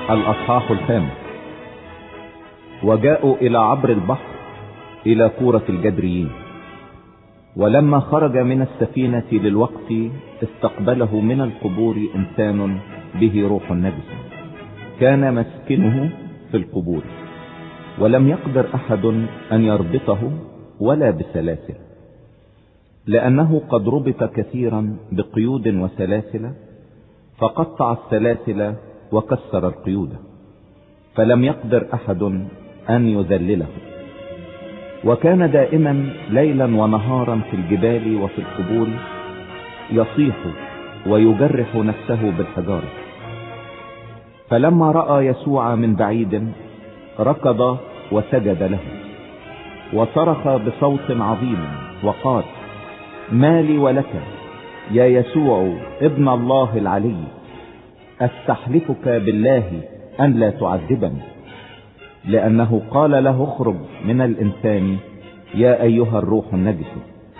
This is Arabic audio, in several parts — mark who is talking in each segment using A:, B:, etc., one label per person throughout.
A: الأصحاح 5. وجاءوا إلى عبر البحر إلى كورة الجدريين. ولما خرج من السفينة للوقت استقبله من القبور إنسان به روح نجس، كان مسكنه في القبور، ولم يقدر أحد أن يربطه ولا بسلاسل، لأنه قد ربط كثيرا بقيود وسلاسل، فقطع السلاسل وكسر القيود، فلم يقدر أحد أن يذلله. وكان دائما ليلا ونهارا في الجبال وفي القبور يصيح ويجرح نفسه بالحجارة. فلما رأى يسوع من بعيد ركض وسجد له، وصرخ بصوت عظيم وقال: ما لي ولك يا يسوع ابن الله العلي؟ استحلفك بالله أن لا تعذبني. لأنه قال له: اخرج من الإنسان يا أيها الروح النجس.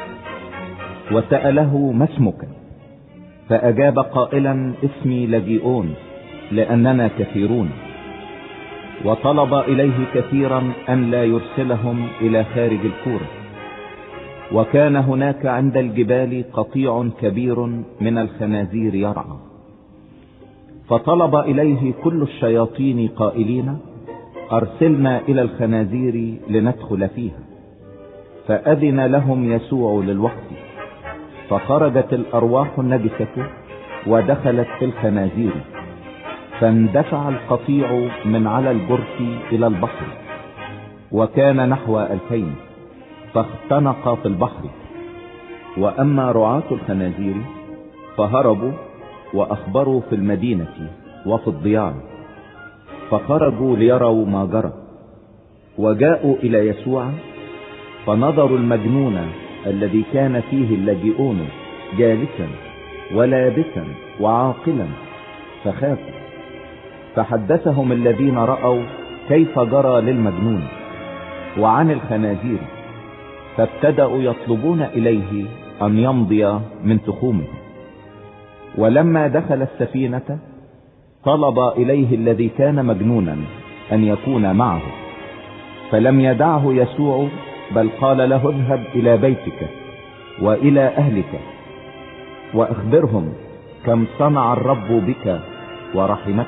A: وسأله: ما اسمك؟ فأجاب قائلا: اسمي لجيئون، لأننا كثيرون. وطلب إليه كثيرا أن لا يرسلهم إلى خارج الكورة. وكان هناك عند الجبال قطيع كبير من الخنازير يرعى. فطلب إليه كل الشياطين قائلين: أرسلنا إلى الخنازير لندخل فيها. فأذن لهم يسوع للوقت، فخرجت الأرواح النجسة ودخلت في الخنازير، فاندفع القطيع من على الجرف إلى البحر، وكان نحو 2000، فاختنق في البحر. وأما رعاة الخنازير فهربوا وأخبروا في المدينة وفي الضياع، فخرجوا ليروا ما جرى. وجاءوا إلى يسوع، فنظروا المجنون الذي كان فيه اللاجئون جالسا ولابسا وعاقلا، فخافوا. فحدثهم الذين رأوا كيف جرى للمجنون وعن الخنازير، فابتدأوا يطلبون إليه أن يمضي من تخومه. ولما دخل السفينة طلب إليه الذي كان مجنونا أن يكون معه، فلم يدعه يسوع، بل قال له: اذهب إلى بيتك وإلى أهلك وأخبرهم كم صنع الرب بك ورحمك.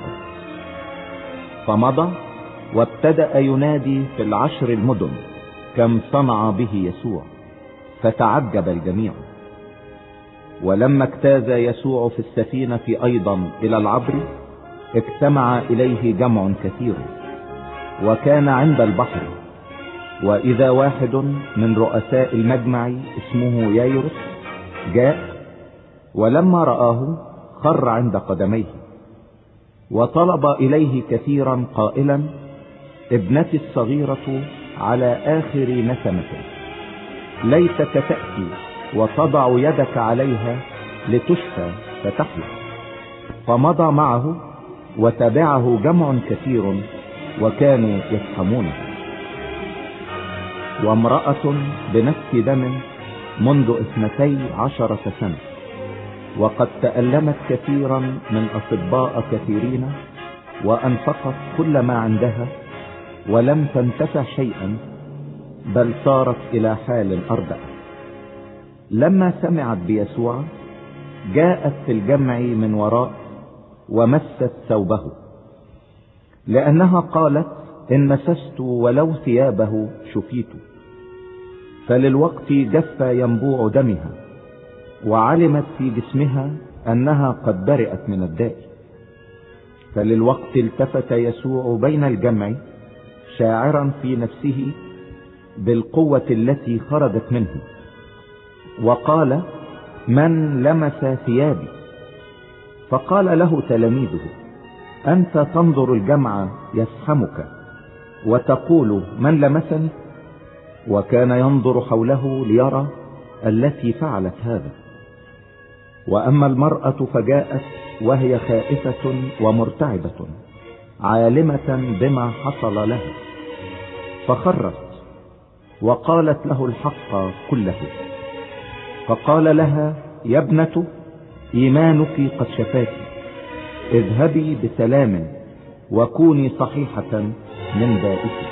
A: فمضى وابتدأ ينادي في 10 المدن كم صنع به يسوع، فتعجب الجميع. ولما اجتاز يسوع في السفينة أيضا إلى العبر اجتمع إليه جمع كثير، وكان عند البحر. وإذا واحد من رؤساء المجمع اسمه يايرس جاء، ولما رآه خر عند قدميه، وطلب إليه كثيرا قائلا: ابنتي الصغيرة على آخر نسمة، ليتك تأتي وتضع يدك عليها لتشفى فتحيا. فمضى معه وتبعه جمع كثير، وكانوا يفهمونه. وامرأة بنفس دم منذ 12 سنة، وقد تألمت كثيرا من أطباء كثيرين، وأنفقت كل ما عندها ولم تنتفع شيئا، بل صارت إلى حال أردأ. لما سمعت بيسوع جاءت في الجمع من وراء ومست ثوبه، لأنها قالت: إن مسست ولو ثيابه شفيت. فللوقت جف ينبوع دمها، وعلمت في جسمها أنها قد برئت من الداء. فللوقت التفت يسوع بين الجمع شاعرا في نفسه بالقوة التي خرجت منه، وقال: من لمس ثيابي؟ فقال له تلاميذه: أنت تنظر الجمع يزحمك وتقول: من لمسني؟ وكان ينظر حوله ليرى التي فعلت هذا. وأما المرأة فجاءت وهي خائفة ومرتعبة، عالمة بما حصل لها، فخرت وقالت له الحق كله. فقال لها: يا ابنة، إيمانك قد شفاك، اذهبي بسلام وكوني صحيحة من بائك.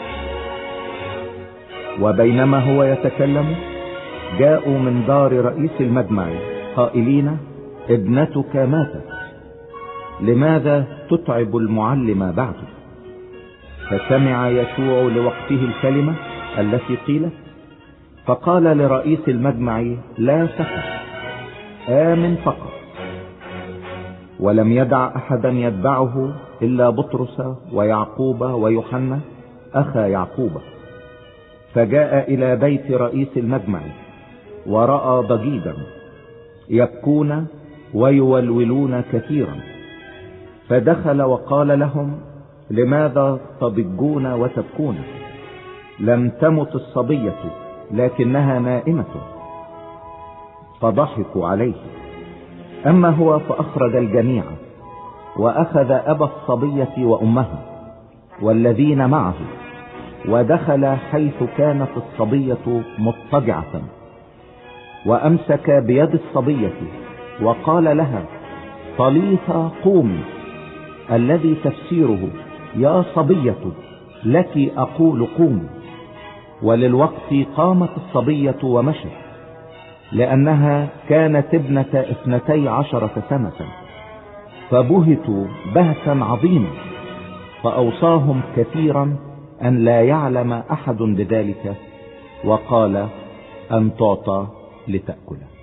A: وبينما هو يتكلم جاءوا من دار رئيس المجمع قائلين: ابنتك ماتت، لماذا تتعب المعلم بعد؟ فسمع يسوع لوقته الكلمة التي قيلت، فقال لرئيس المجمع: لا تخف، آمن فقط. ولم يدع أحدا يتبعه إلا بطرس ويعقوب ويوحنا أخا يعقوب. فجاء إلى بيت رئيس المجمع ورأى ضجيجا يبكون ويولولون كثيرا، فدخل وقال لهم: لماذا تضجون وتبكون؟ لم تمت الصبية لكنها نائمة. فضحكوا عليه. أما هو فأخرج الجميع وأخذ أبا الصبية وأمها والذين معه، ودخل حيث كانت الصبية مضطجعة، وأمسك بيد الصبية وقال لها: طليثا قومي، الذي تفسيره: يا صبية لك أقول قومي. وللوقت قامت الصبية ومشت، لأنها كانت ابنة 12 سنة. فبهتوا بهتا عظيما، فأوصاهم كثيرا أن لا يعلم أحد بذلك، وقال: أن تعطى لتأكله.